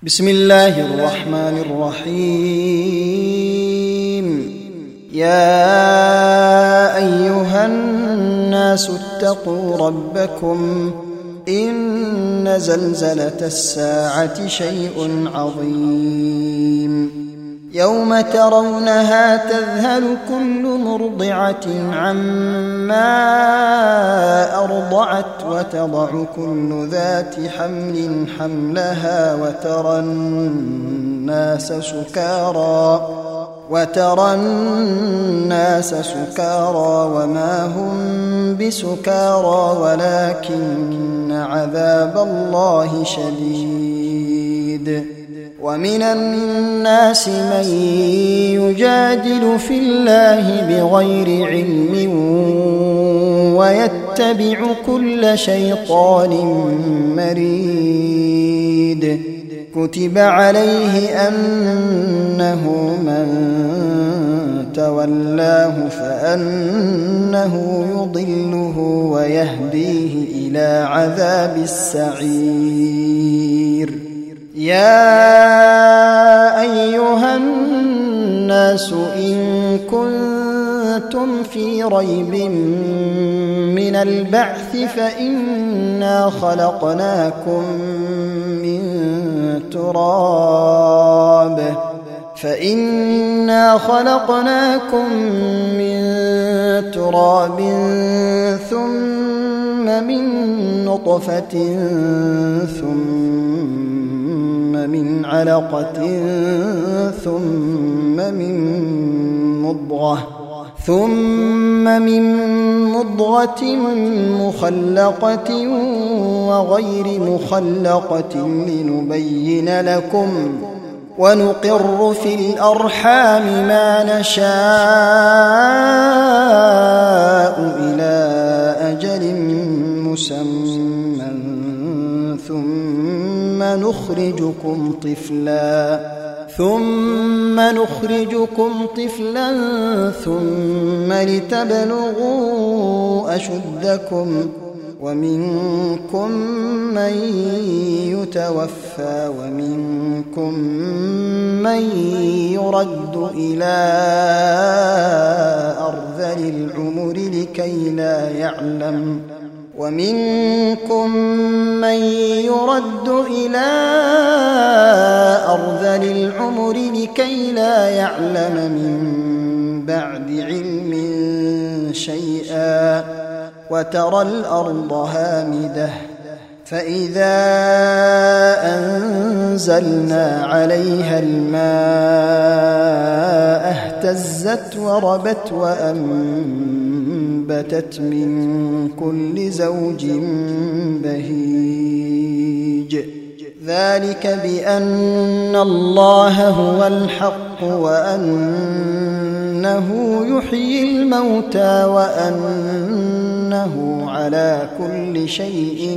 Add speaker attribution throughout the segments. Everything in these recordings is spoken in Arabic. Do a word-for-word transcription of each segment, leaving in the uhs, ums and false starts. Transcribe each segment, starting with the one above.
Speaker 1: بسم الله الرحمن الرحيم. يا أيها الناس اتقوا ربكم إن زلزلة الساعة شيء عظيم يوم ترونها تذهل كل مرضعة عما أرضعت وتضع كل ذات حمل حملها وترى الناس سكارى وترى الناس سكارى وما هم بسكارى ولكن عذاب الله شديد. ومن الناس من يجادل في الله بغير علم ويتبع كل شيطان مريد. كتب عليه أنه من تولاه فأنه يضله ويهديه إلى عذاب السعير. يا أيها الناس إن كنتم في ريب من البعث فإنا خلقناكم من تراب فإنا خلقناكم من تراب ثم من نطفة ثم من علقة ثم من مضغة ثم من مضغة مخلقة وغير مخلقة لنبين لكم ونقر في الأرحام ما نشاء إلى أجل مسمى ثم نخرجكم طفلا ثم نخرجكم طفلا ثم لتبلغوا أشدكم ومنكم من يتوفى ومنكم من يرد إلى أرذل العمر لكي لا يعلم ومنكم من يرد إلى أرذل العمر لكي لا يعلم من بعد علم شيئا. وترى الأرض هامدة فإذا أنزلنا عليها الماء اهتزت وربت وأنبتت من كل زوج بهيج. ذلك بأن الله هو الحق وأنه يحيي الموتى وأنه على كل شيء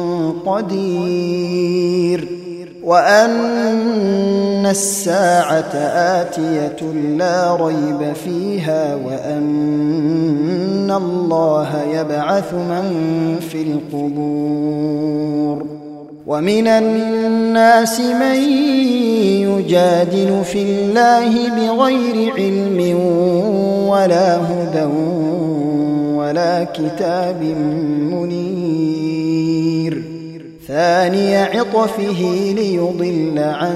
Speaker 1: قدير وأن الساعة آتية لا ريب فيها وأن الله يبعث من في القبور. ومن الناس من يجادل في الله بغير علم ولا هدى ولا كتاب منير. ثاني عطفه ليضل عن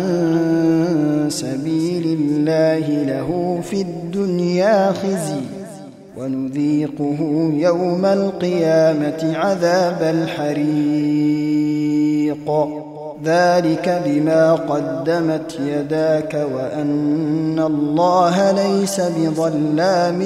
Speaker 1: سبيل الله له في الدنيا خزي ونذيقه يوم القيامة عذاب الحريق. ذلك بما قدمت يداك وأن الله ليس بظلام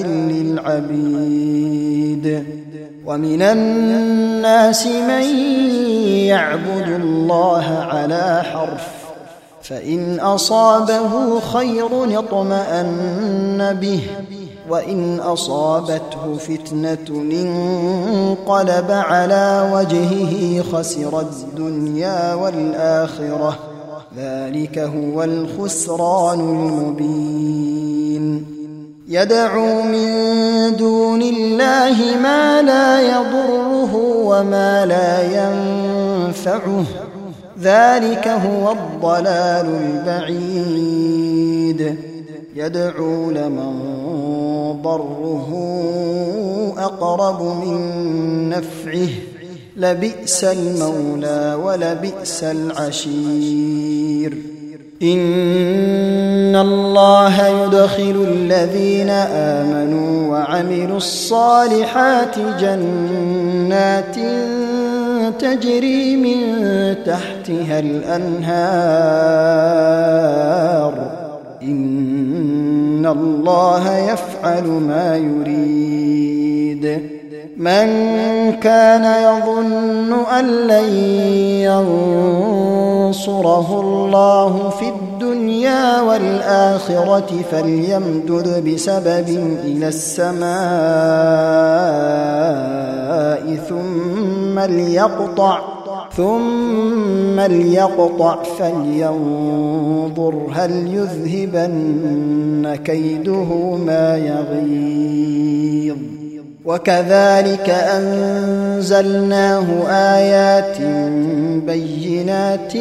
Speaker 1: للعبيد. ومن الناس من يعبد الله على حرف فإن أصابه خير اطمأن به وإن أصابته فتنة انقلب على وجهه خسر الدنيا والآخرة. ذلك هو الخسران المبين. يدعو من دون الله ما لا يضره وما لا ينفعه ذلك هو الضلال البعيد يدعو لمن ضره أقرب من نفعه لبئس المولى ولبئس العشير إن الله يدخل الذين آمنوا وعملوا الصالحات جنات تجري من تحتها الأنهار إن الله يفعل ما يريد من كان يظن أن لن ينصره الله في الدنيا والآخرة فليمدد بسبب إلى السماء ثم ليقطع ثم ليقطع فلينظر هل يذهبن كيده ما يغيظ وكذلك أنزلناه آيات بينات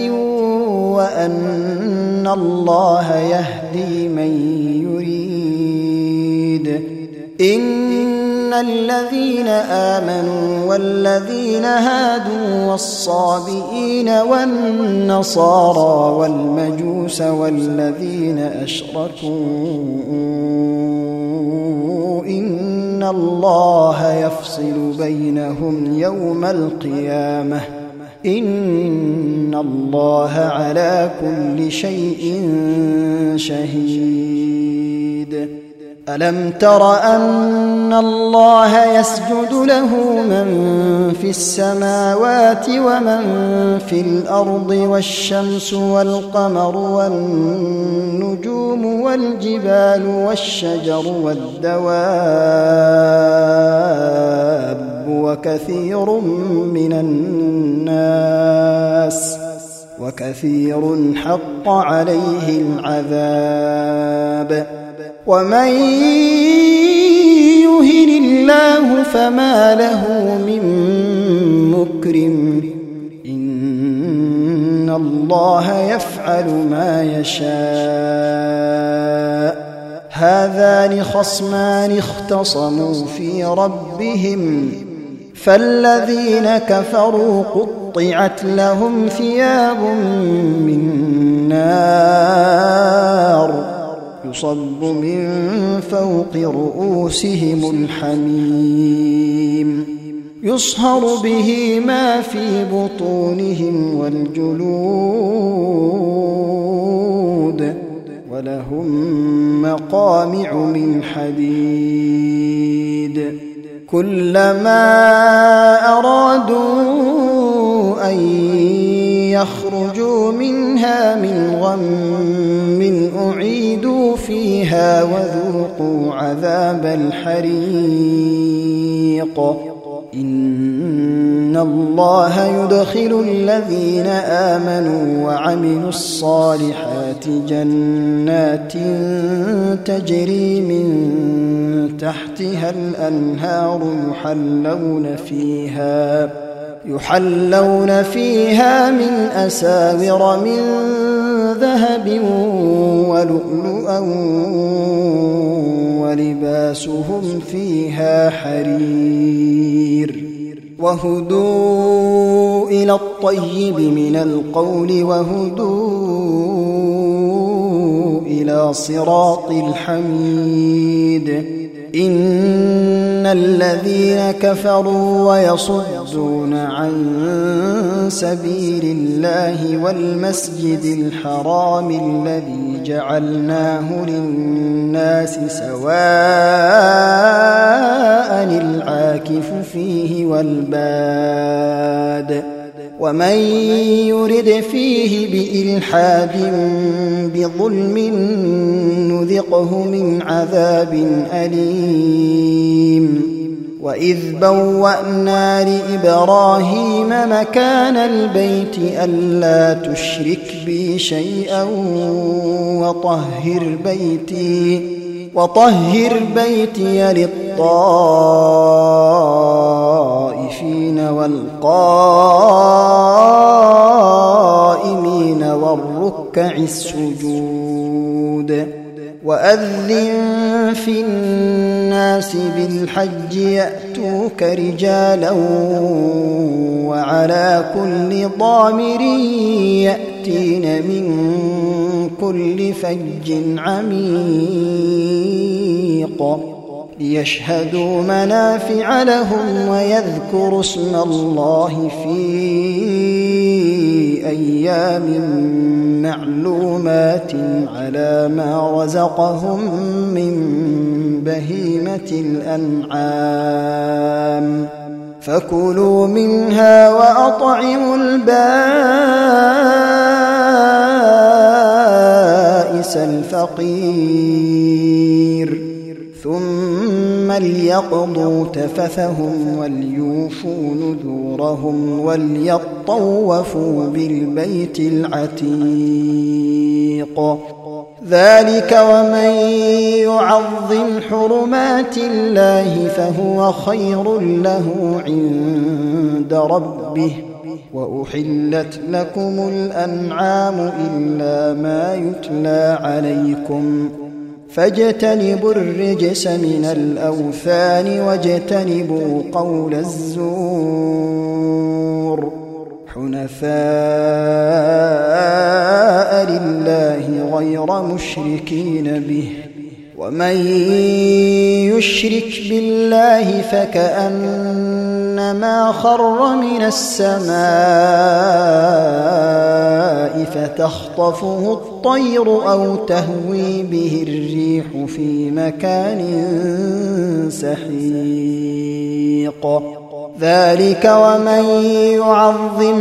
Speaker 1: وأن الله يهدي من يريد إن الذين آمنوا والذين هادوا والصابئين والنصارى والمجوس والذين أشركوا إن الله يفصل بينهم يوم القيامة إن الله على كل شيء شهيد ألم تر أن الله يسجد له من في السماوات ومن في الأرض والشمس والقمر والنجوم والجبال والشجر والدواب وكثير من الناس وكثير حق عليه العذاب ومن يهن الله فما له من مكرم إن الله يفعل ما يشاء هذان خصمان اختصموا في ربهم فالذين كفروا قطعت لهم ثياب من نار يصب من فوق رؤوسهم الحميم يصهر به ما في بطونهم والجلود ولهم مقامع من حديد كلما أرادوا أن يخرجوا منها من غم أعيدوا فيها وذوقوا عذاب الحريق إن الله يدخل الذين آمنوا وعملوا الصالحات جنات تجري من تحتها الأنهار يحلون فيها يحلون فيها من أساور من ذهب ولؤلؤا ولباسهم فيها حرير وهدوا إلى الطيب من القول وهدوا إلى صراط الحميد إن الذين كفروا ويصدون عن سبيل الله والمسجد الحرام الذي جعلناه للناس سواء العاكف فيه والباد ومن يرد فيه بإلحاد بظلم نذقه من عذاب أليم وإذ بوأنا لإبراهيم مكان البيت ألا تشرك بي شيئا وطهر بيتي وطهر بيتي للطائفين والقائمين الركع السجود وأذن في الناس بالحج يأتوك رجالا وعلى كل ضامر يأتين من كل فج عميق ليشهدوا منافع لهم ويذكروا اسم الله في أيام معلومات على ما رزقهم من بهيمة الأنعام فكلوا منها وأطعموا البائس الفقير ثم ليقضوا تفثهم وليوفوا نذورهم وليطوفوا بالبيت العتيق ذلك ومن يعظم حرمات الله فهو خير له عند ربه وأحلت لكم الأنعام إلا ما يتلى عليكم فاجتنبوا الرجس من الأوثان واجتنبوا قول الزور حنفاء لله غير مشركين به ومن يشرك بالله فكأنما خر من السماء فتخطفه الطير أو تهوي به الريح في مكان سحيق ذلك ومن يعظم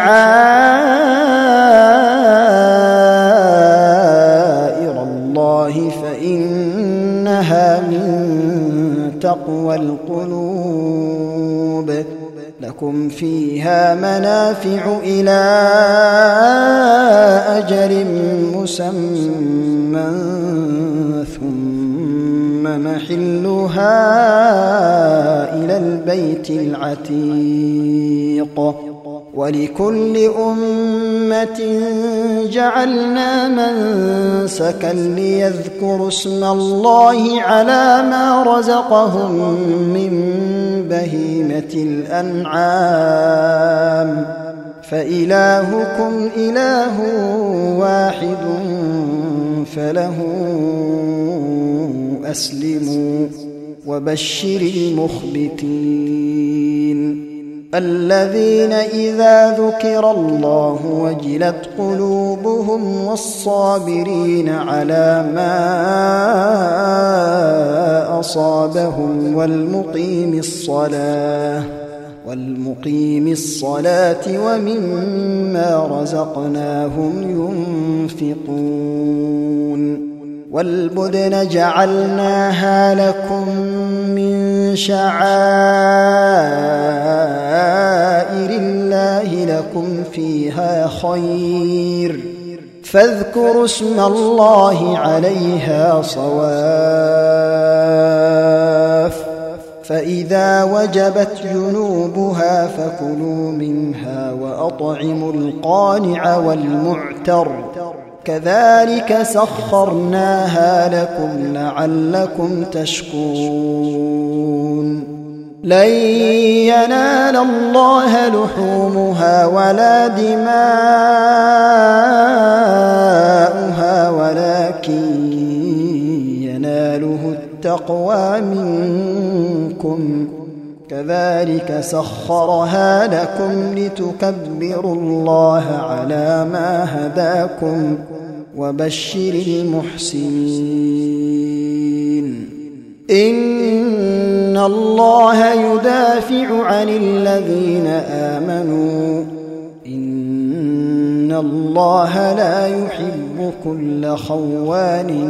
Speaker 1: شعائر الله فإنها من تقوى القلوب لكم فيها منافع إلى أجل مسمى ثم محلها إلى البيت العتيق ولكل أمة جعلنا منسكا ليذكروا اسم الله على ما رزقهم من بهيمة الأنعام فإلهكم إله واحد فله أسلموا وبشر المخبتين الذين إذا ذكر الله وجلت قلوبهم والصابرين على ما أصابهم والمقيم الصلاة والمقيم الصلاة ومما رزقناهم ينفقون والبدن جعلناها لكم من شعائر الله لكم فيها خير فاذكروا اسم الله عليها صواف فإذا وجبت جنوبها فكلوا منها وأطعموا القانع والمعتر كذلك سخرناها لكم لعلكم تشكرون لن ينال الله لحومها ولا دماؤها ولكن يناله التقوى منكم كذلك سخرها لكم لتكبروا الله على ما هداكم وبشر المحسنين إن الله يدافع عن الذين آمنوا إن الله لا يحب كل خوان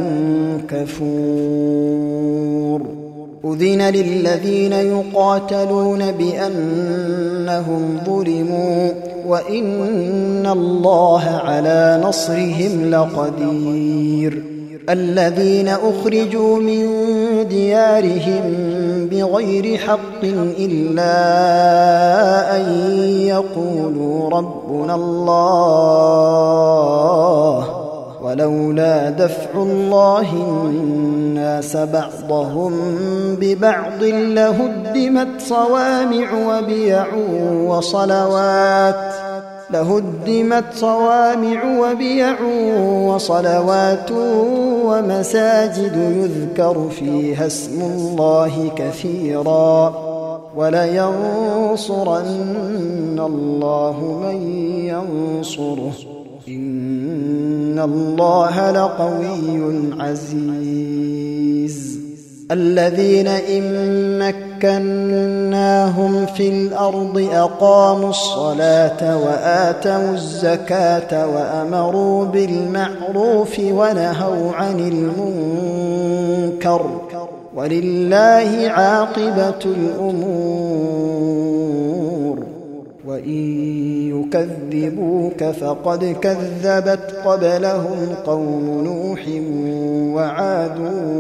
Speaker 1: كفور أذن للذين يقاتلون بأنهم ظلموا وإن الله على نصرهم لقدير الذين أخرجوا من ديارهم بغير حق إلا أن يقولوا ربنا الله ولولا دفع الله الناس بعضهم ببعض لهدمت صوامع وبيع وصلوات لهدمت صوامع وبيع وصلوات ومساجد يذكر فيها اسم الله كثيرا ولينصرن الله من ينصره إن الله لقوي عزيز الذين إن مكناهم في الأرض أقاموا الصلاة وآتوا الزكاة وأمروا بالمعروف ونهوا عن المنكر ولله عاقبة الأمور وإن يكذبوك فقد كذبت قبلهم قوم نوح وعاد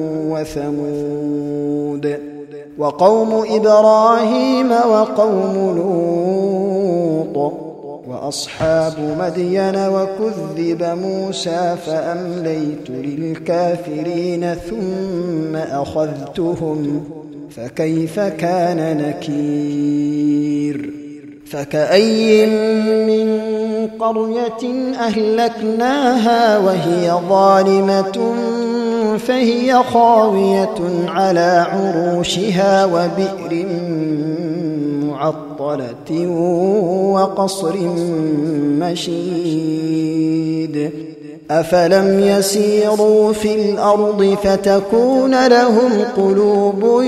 Speaker 1: وثمود وقوم إبراهيم وقوم لوط وأصحاب مدين وكذب موسى فأمليت للكافرين ثم أخذتهم فكيف كان نكير فكأي من قرية أهلكناها وهي ظالمة فهي خاوية على عروشها وبئر معطلة وقصر مشيد أفلم يسيروا في الأرض فتكون لهم قلوب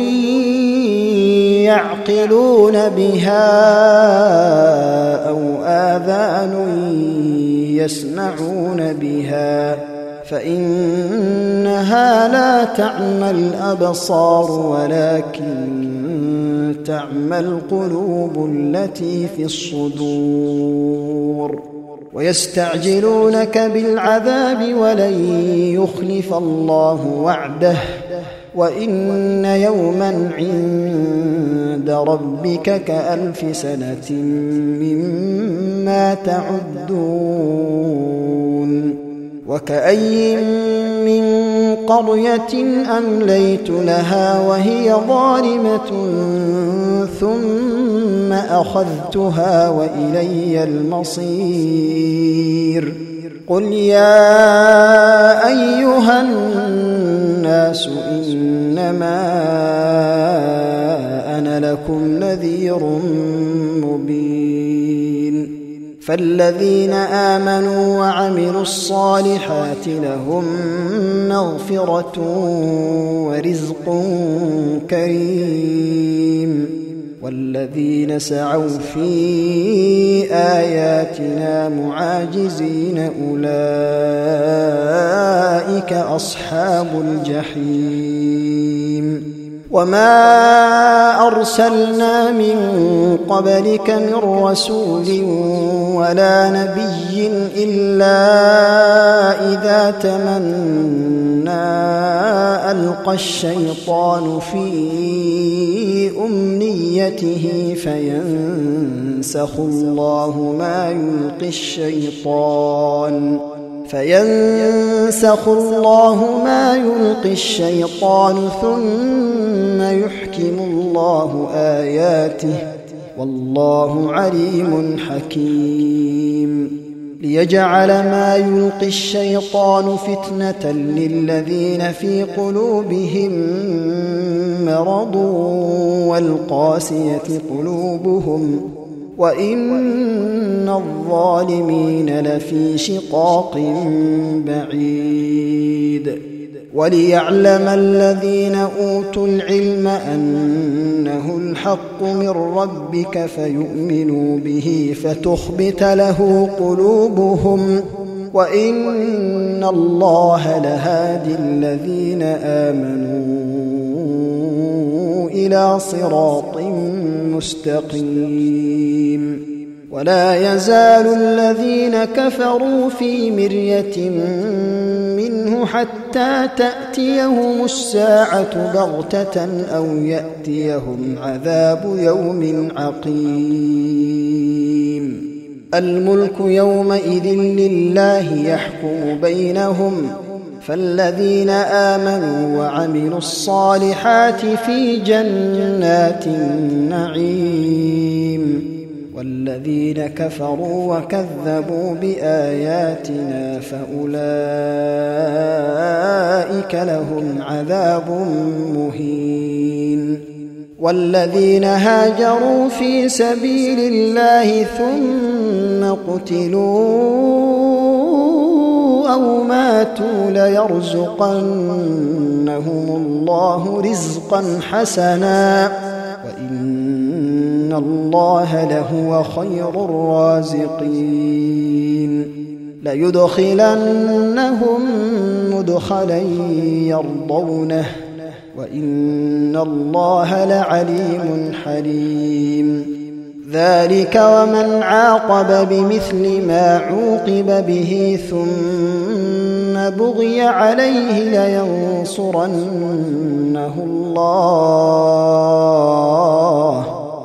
Speaker 1: يعقلون بها أو آذان يسمعون بها فإنها لا تعمى الأبصار ولكن تعمى القلوب التي في الصدور ويستعجلونك بالعذاب ولن يخلف الله وعده وإن يوما عند ربك كألف سنة مما تعدون وكأي من قرية أمليت لها وهي ظالمة ثم أخذتها وإلي المصير قل يا أيها الناس إنما أنا لكم نذير مبين فالذين آمنوا وعملوا الصالحات لهم مغفرة ورزق كريم والذين سعوا في آياتنا معاجزين أولئك أصحاب الجحيم وما أرسلنا من قبلك من رسول ولا نبي إلا إذا تمنى ألقى الشيطان في أمنيته فينسخ الله ما يلقي الشيطان فينسخ الله ما يلقي الشيطان ثم يحكم الله آياته والله عليم حكيم ليجعل ما يلقي الشيطان فتنة للذين في قلوبهم مرض والقاسية قلوبهم وإن الظالمين لفي شقاق بعيد وليعلم الذين أوتوا العلم أنه الحق من ربك فيؤمنوا به فتخبت له قلوبهم وإن الله لهادي الذين آمنوا إلى صراط مستقيم ولا يزال الذين كفروا في مرية منه حتى تأتيهم الساعة بغتة أو يأتيهم عذاب يوم عقيم. الملك يومئذ لله يحكم بينهم، فالذين آمنوا وعملوا الصالحات في جنات النعيم، والذين كفروا وكذبوا بآياتنا فأولئك لهم عذاب مهين. والذين هاجروا في سبيل الله ثم قتلوا أو ماتوا ليرزقنهم الله رزقا حسنا وإن الله لهو خير الرازقين. ليدخلنهم مدخلا يرضونه وإن الله لعليم حليم. ذلك ومن عاقب بمثل ما عوقب به ثم بغي عليه لينصرنه الله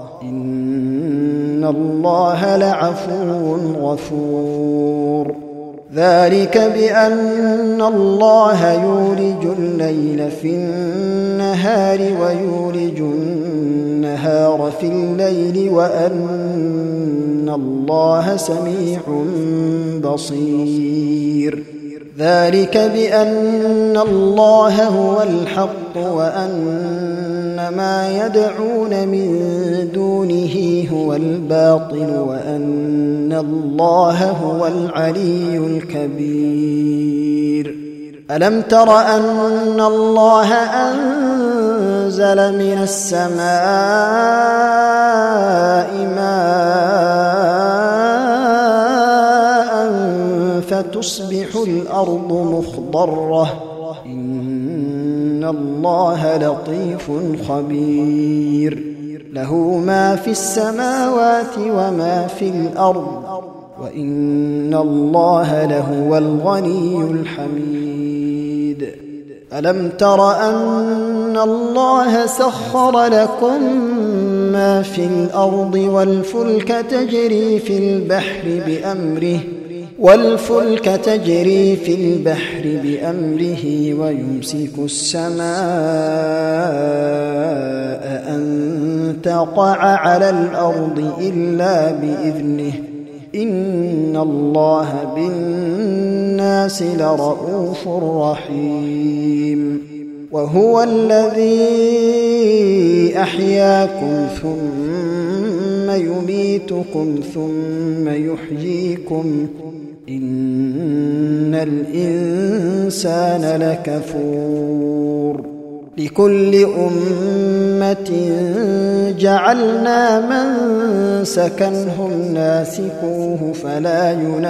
Speaker 1: إن الله لعفو غفور. ذلك بأن الله يولج الليل في النهار ويولج النهار في الليل وأن الله سميع بصير. ذلك بأن الله هو الحق وأن ما يدعون من دونه هو الباطل وأن الله هو العلي الكبير. ألم تر أن الله أنزل من السماء ماء فتصبح الأرض مخضرة إن الله لطيف خبير. له ما في السماوات وما في الأرض وإن الله لهو الغني الحميد. ألم تر أن الله سخر لكم ما في الأرض والفلك تجري في البحر بأمره والفلك تجري في البحر بأمره ويمسك السماء أن تقع على الأرض إلا بإذنه إن الله بالناس لرءوف رحيم. وهو الذي أحياكم ثم يميتكم ثم يحييكم إن الإنسان لكفور. لكل أمة جعلنا منسكا هم ناسكوه فلا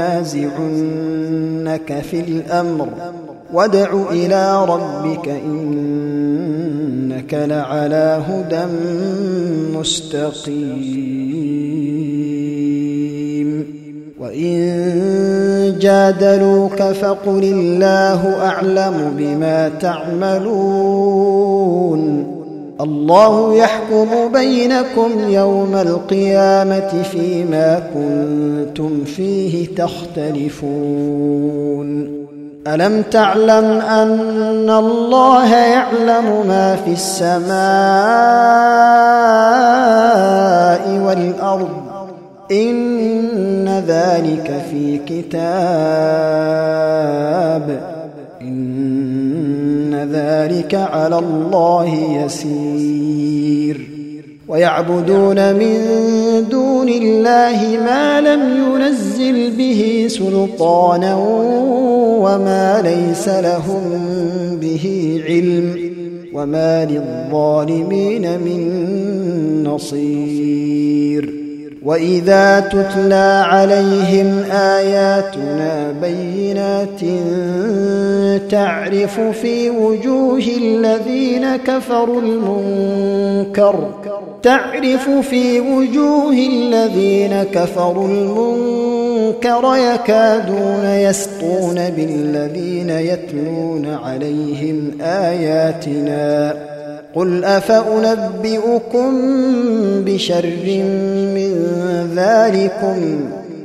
Speaker 1: ينازعنك في الأمر وادع إلى ربك إنك لعلى هدى مستقيم. وإن جادلوك فقل الله أعلم بما تعملون. الله يحكم بينكم يوم القيامة فيما كنتم فيه تختلفون. ألم تعلم أن الله يعلم ما في السماء والأرض إن ذلك في كتاب إن ذلك على الله يسير. ويعبدون من دون الله ما لم ينزل به سلطانا وما ليس لهم به علم وما للظالمين من نصير. وإذا تتلى عليهم آياتنا بينات تعرف في وجوه الذين كفروا المنكر تعرف في وجوه الذين كفروا المنكر يكادون يسطون بالذين يتلون عليهم آياتنا قل أفأنبئكم بشر من ذلكم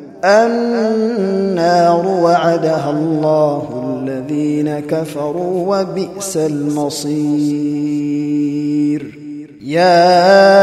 Speaker 1: النار وعدها الله الذين كفروا وبئس المصير يا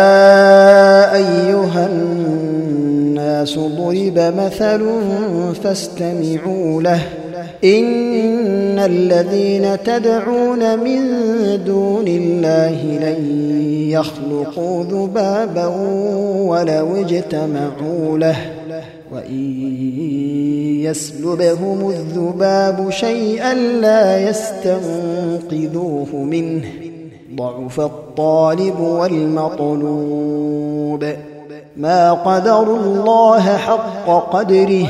Speaker 1: أيها الناس ضرب مثل فاستمعوا له إن الذين تدعون من دون الله لن يخلقوا ذبابا ولو اجتمعوا له وإن يسلبهم الذباب شيئا لا يستنقذوه منه ضعف الطالب والمطلوب ما قدروا الله حق قدره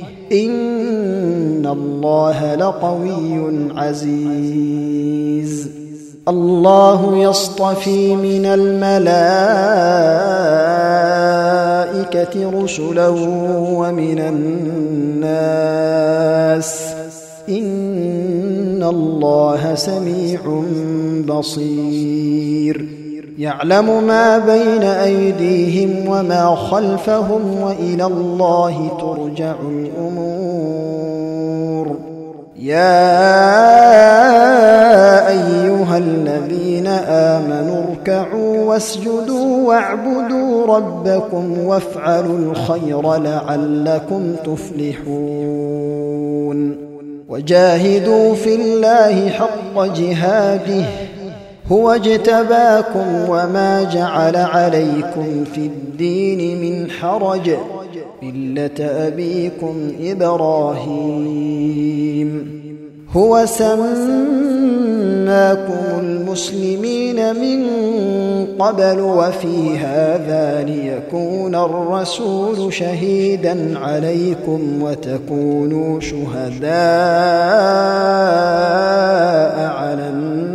Speaker 1: إن الله لقوي عزيز الله يصطفي من الملائكة رسلا ومن الناس إن الله سميع بصير يعلم ما بين أيديهم وما خلفهم وإلى الله ترجع الأمور يا أيها الذين آمنوا اركعوا واسجدوا واعبدوا ربكم وافعلوا الخير لعلكم تفلحون وجاهدوا في الله حق جهاده هو اجتباكم وما جعل عليكم في الدين من حرج ملة أبيكم إبراهيم هو سماكم المسلمين من قبل وفي هذا ليكون الرسول شهيدا عليكم وتكونوا شهداء على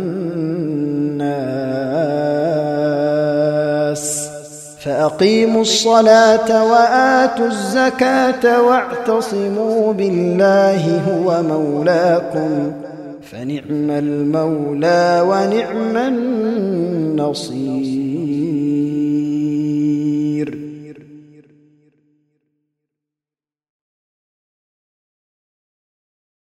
Speaker 1: الناس فأقيموا الصلاة وآتوا الزكاة واعتصموا بالله هو مولاكم فنعم المولى ونعم النصير